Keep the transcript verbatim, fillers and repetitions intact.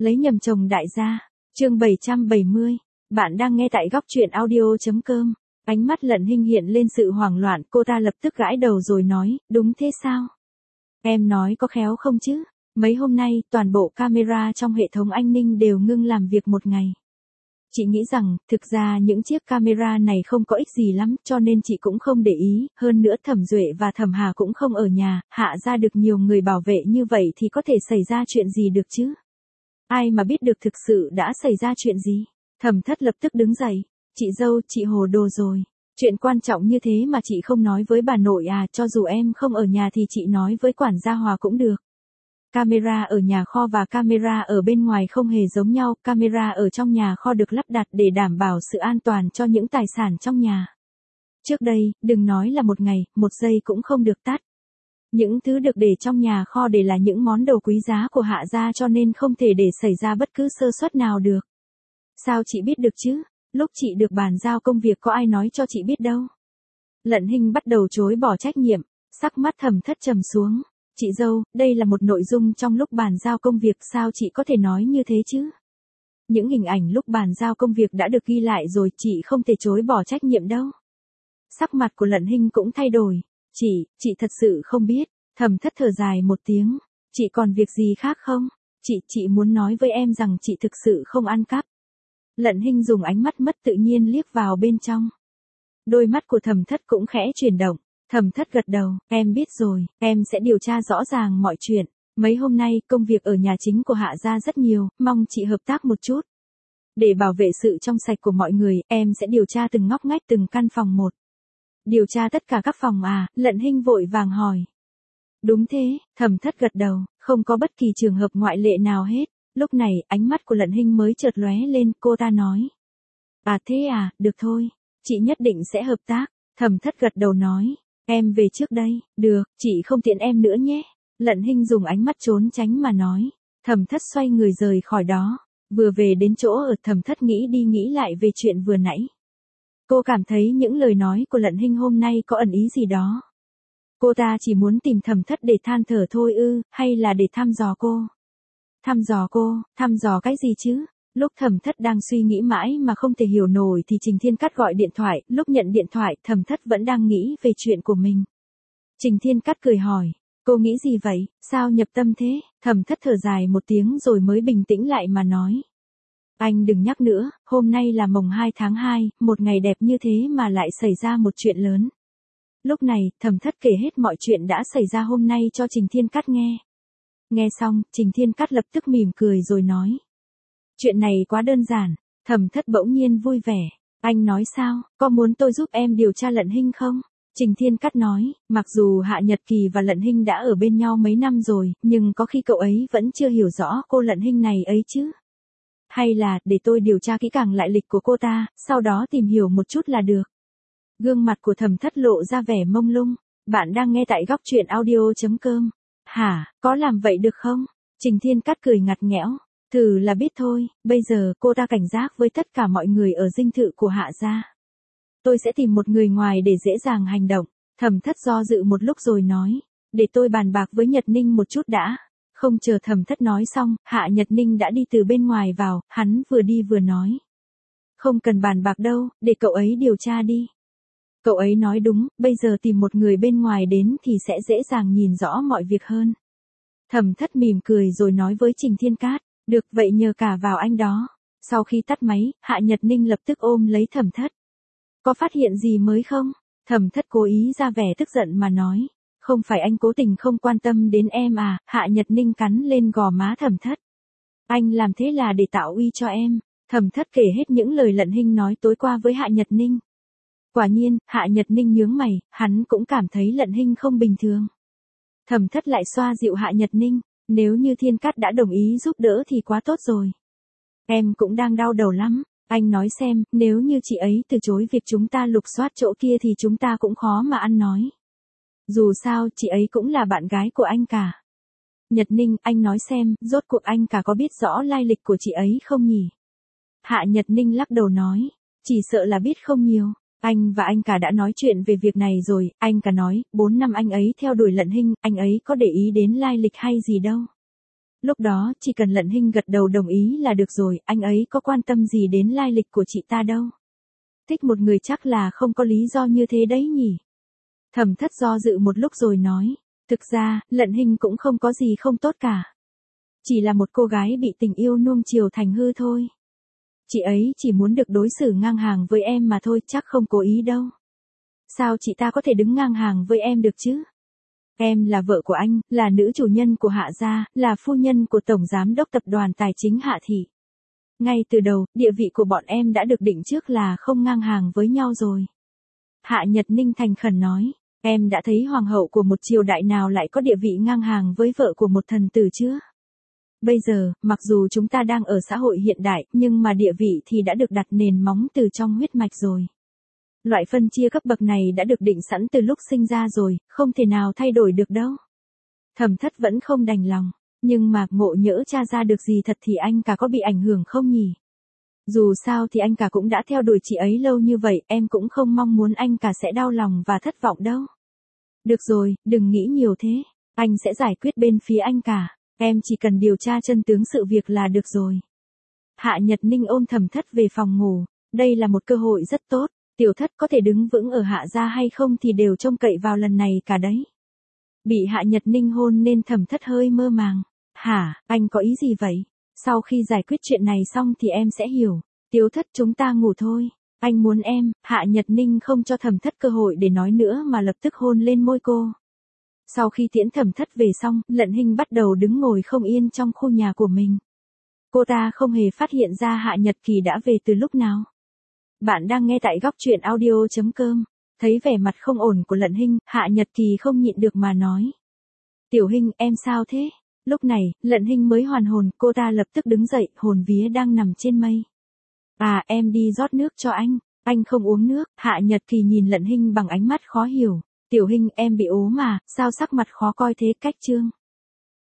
Lấy nhầm chồng đại gia. Chương bảy trăm bảy mươi. Bạn đang nghe tại góc truyện audio.com. Ánh mắt Lận Hinh hiện lên sự hoảng loạn, cô ta lập tức gãi đầu rồi nói, đúng thế sao? Em nói có khéo không chứ? Mấy hôm nay, toàn bộ camera trong hệ thống an ninh đều ngưng làm việc một ngày. Chị nghĩ rằng, thực ra những chiếc camera này không có ích gì lắm, cho nên chị cũng không để ý, hơn nữa Thẩm Duệ và Thẩm Hà cũng không ở nhà, Hạ ra được nhiều người bảo vệ như vậy thì có thể xảy ra chuyện gì được chứ? Ai mà biết được thực sự đã xảy ra chuyện gì? Thẩm Thất lập tức đứng dậy, chị dâu, chị hồ đồ rồi. Chuyện quan trọng như thế mà chị không nói với bà nội à, cho dù em không ở nhà thì chị nói với quản gia Hòa cũng được. Camera ở nhà kho và camera ở bên ngoài không hề giống nhau, camera ở trong nhà kho được lắp đặt để đảm bảo sự an toàn cho những tài sản trong nhà. Trước đây, đừng nói là một ngày, một giây cũng không được tắt. Những thứ được để trong nhà kho để là những món đồ quý giá của Hạ gia cho nên không thể để xảy ra bất cứ sơ suất nào được. Sao chị biết được chứ? Lúc chị được bàn giao công việc có ai nói cho chị biết đâu. Lận Hinh bắt đầu chối bỏ trách nhiệm, sắc mắt Thẩm Thất trầm xuống. Chị dâu, đây là một nội dung trong lúc bàn giao công việc, sao chị có thể nói như thế chứ? Những hình ảnh lúc bàn giao công việc đã được ghi lại rồi, chị không thể chối bỏ trách nhiệm đâu. Sắc mặt của Lận Hinh cũng thay đổi. Chị, chị thật sự không biết. Thẩm Thất thở dài một tiếng. Chị còn việc gì khác không? Chị, chị muốn nói với em rằng chị thực sự không ăn cắp. Lận Hinh dùng ánh mắt mất tự nhiên liếc vào bên trong. Đôi mắt của Thẩm Thất cũng khẽ chuyển động. Thẩm Thất gật đầu, em biết rồi, em sẽ điều tra rõ ràng mọi chuyện. Mấy hôm nay, công việc ở nhà chính của Hạ gia rất nhiều, mong chị hợp tác một chút. Để bảo vệ sự trong sạch của mọi người, em sẽ điều tra từng ngóc ngách từng căn phòng một. Điều tra tất cả các phòng à? Lận Hinh vội vàng hỏi. Đúng thế, Thẩm Thất gật đầu, không có bất kỳ trường hợp ngoại lệ nào hết. Lúc này, ánh mắt của Lận Hinh mới chợt lóe lên, cô ta nói. À thế à, được thôi, chị nhất định sẽ hợp tác. Thẩm Thất gật đầu nói. Em về trước đây, được, chị không tiện em nữa nhé. Lận Hinh dùng ánh mắt trốn tránh mà nói. Thẩm Thất xoay người rời khỏi đó. Vừa về đến chỗ ở, Thẩm Thất nghĩ đi nghĩ lại về chuyện vừa nãy. Cô cảm thấy những lời nói của Lận Hinh hôm nay có ẩn ý gì đó. Cô ta chỉ muốn tìm Thẩm Thất để than thở thôi ư, hay là để thăm dò cô? Thăm dò cô, thăm dò cái gì chứ? Lúc Thẩm Thất đang suy nghĩ mãi mà không thể hiểu nổi thì Trình Thiên Cát gọi điện thoại, lúc nhận điện thoại Thẩm Thất vẫn đang nghĩ về chuyện của mình. Trình Thiên Cát cười hỏi, cô nghĩ gì vậy, sao nhập tâm thế? Thẩm Thất thở dài một tiếng rồi mới bình tĩnh lại mà nói. Anh đừng nhắc nữa, hôm nay là mồng hai tháng hai, một ngày đẹp như thế mà lại xảy ra một chuyện lớn. Lúc này, Thẩm Thất kể hết mọi chuyện đã xảy ra hôm nay cho Trình Thiên Cát nghe. Nghe xong, Trình Thiên Cát lập tức mỉm cười rồi nói. Chuyện này quá đơn giản. Thẩm Thất bỗng nhiên vui vẻ. Anh nói sao, có muốn tôi giúp em điều tra Lận Hinh không? Trình Thiên Cát nói, mặc dù Hạ Nhật Kỳ và Lận Hinh đã ở bên nhau mấy năm rồi, nhưng có khi cậu ấy vẫn chưa hiểu rõ cô Lận Hinh này ấy chứ. Hay là, để tôi điều tra kỹ càng lại lịch của cô ta, sau đó tìm hiểu một chút là được. Gương mặt của Thẩm Thất lộ ra vẻ mông lung. Bạn đang nghe tại góc truyện audio.com. Hả, có làm vậy được không? Trình Thiên Cát cười ngặt nghẽo. Thử là biết thôi, bây giờ cô ta cảnh giác với tất cả mọi người ở dinh thự của Hạ gia. Tôi sẽ tìm một người ngoài để dễ dàng hành động. Thẩm Thất do dự một lúc rồi nói. Để tôi bàn bạc với Nhật Ninh một chút đã. Không chờ Thẩm Thất nói xong, Hạ Nhật Ninh đã đi từ bên ngoài vào, hắn vừa đi vừa nói. Không cần bàn bạc đâu, để cậu ấy điều tra đi. Cậu ấy nói đúng, bây giờ tìm một người bên ngoài đến thì sẽ dễ dàng nhìn rõ mọi việc hơn. Thẩm Thất mỉm cười rồi nói với Trình Thiên Cát. Được vậy nhờ cả vào anh đó. Sau khi tắt máy, Hạ Nhật Ninh lập tức ôm lấy Thẩm Thất. Có phát hiện gì mới không? Thẩm Thất cố ý ra vẻ tức giận mà nói. Không phải anh cố tình không quan tâm đến em à? Hạ Nhật Ninh cắn lên gò má Thẩm Thất. Anh làm thế là để tạo uy cho em. Thẩm Thất kể hết những lời Lận Hinh nói tối qua với Hạ Nhật Ninh. Quả nhiên, Hạ Nhật Ninh nhướng mày, hắn cũng cảm thấy Lận Hinh không bình thường. Thẩm Thất lại xoa dịu Hạ Nhật Ninh. Nếu như Thiên Cát đã đồng ý giúp đỡ thì quá tốt rồi. Em cũng đang đau đầu lắm. Anh nói xem, nếu như chị ấy từ chối việc chúng ta lục soát chỗ kia thì chúng ta cũng khó mà ăn nói. Dù sao, chị ấy cũng là bạn gái của anh cả. Nhật Ninh, anh nói xem, rốt cuộc anh cả có biết rõ lai lịch của chị ấy không nhỉ? Hạ Nhật Ninh lắc đầu nói. Chỉ sợ là biết không nhiều. Anh và anh cả đã nói chuyện về việc này rồi, anh cả nói, bốn năm anh ấy theo đuổi Lận Hinh, anh ấy có để ý đến lai lịch hay gì đâu. Lúc đó, chỉ cần Lận Hinh gật đầu đồng ý là được rồi, anh ấy có quan tâm gì đến lai lịch của chị ta đâu. Thích một người chắc là không có lý do như thế đấy nhỉ. Thẩm Thất do dự một lúc rồi nói, thực ra, Lận Hinh cũng không có gì không tốt cả. Chỉ là một cô gái bị tình yêu nuông chiều thành hư thôi. Chị ấy chỉ muốn được đối xử ngang hàng với em mà thôi, chắc không cố ý đâu. Sao chị ta có thể đứng ngang hàng với em được chứ? Em là vợ của anh, là nữ chủ nhân của Hạ gia, là phu nhân của Tổng Giám đốc Tập đoàn Tài chính Hạ Thị. Ngay từ đầu, địa vị của bọn em đã được định trước là không ngang hàng với nhau rồi. Hạ Nhật Ninh thành khẩn nói, em đã thấy hoàng hậu của một triều đại nào lại có địa vị ngang hàng với vợ của một thần tử chưa? Bây giờ, mặc dù chúng ta đang ở xã hội hiện đại, nhưng mà địa vị thì đã được đặt nền móng từ trong huyết mạch rồi. Loại phân chia cấp bậc này đã được định sẵn từ lúc sinh ra rồi, không thể nào thay đổi được đâu. Thẩm Thất vẫn không đành lòng, nhưng mà ngộ nhỡ tra ra được gì thật thì anh cả có bị ảnh hưởng không nhỉ? Dù sao thì anh cả cũng đã theo đuổi chị ấy lâu như vậy, em cũng không mong muốn anh cả sẽ đau lòng và thất vọng đâu. Được rồi, đừng nghĩ nhiều thế, anh sẽ giải quyết bên phía anh cả, em chỉ cần điều tra chân tướng sự việc là được rồi. Hạ Nhật Ninh ôm Thẩm Thất về phòng ngủ, đây là một cơ hội rất tốt. Tiểu Thất có thể đứng vững ở Hạ gia hay không thì đều trông cậy vào lần này cả đấy. Bị Hạ Nhật Ninh hôn nên Thẩm Thất hơi mơ màng. Hả, anh có ý gì vậy? Sau khi giải quyết chuyện này xong thì em sẽ hiểu. Tiểu Thất chúng ta ngủ thôi. Anh muốn em. Hạ Nhật Ninh không cho Thẩm Thất cơ hội để nói nữa mà lập tức hôn lên môi cô. Sau khi tiễn Thẩm Thất về xong, Lận Hinh bắt đầu đứng ngồi không yên trong khu nhà của mình. Cô ta không hề phát hiện ra Hạ Nhật Kỳ đã về từ lúc nào. Bạn đang nghe tại góc truyện audio chấm com. Thấy vẻ mặt không ổn của Lận Hinh, Hạ Nhật Kỳ không nhịn được mà nói. Tiểu Hinh, em sao thế? Lúc này, Lận Hinh mới hoàn hồn, cô ta lập tức đứng dậy, hồn vía đang nằm trên mây. À, em đi rót nước cho anh, anh không uống nước. Hạ Nhật Kỳ nhìn Lận Hinh bằng ánh mắt khó hiểu. Tiểu Hinh, em bị ốm mà, sao sắc mặt khó coi thế? Cách trương.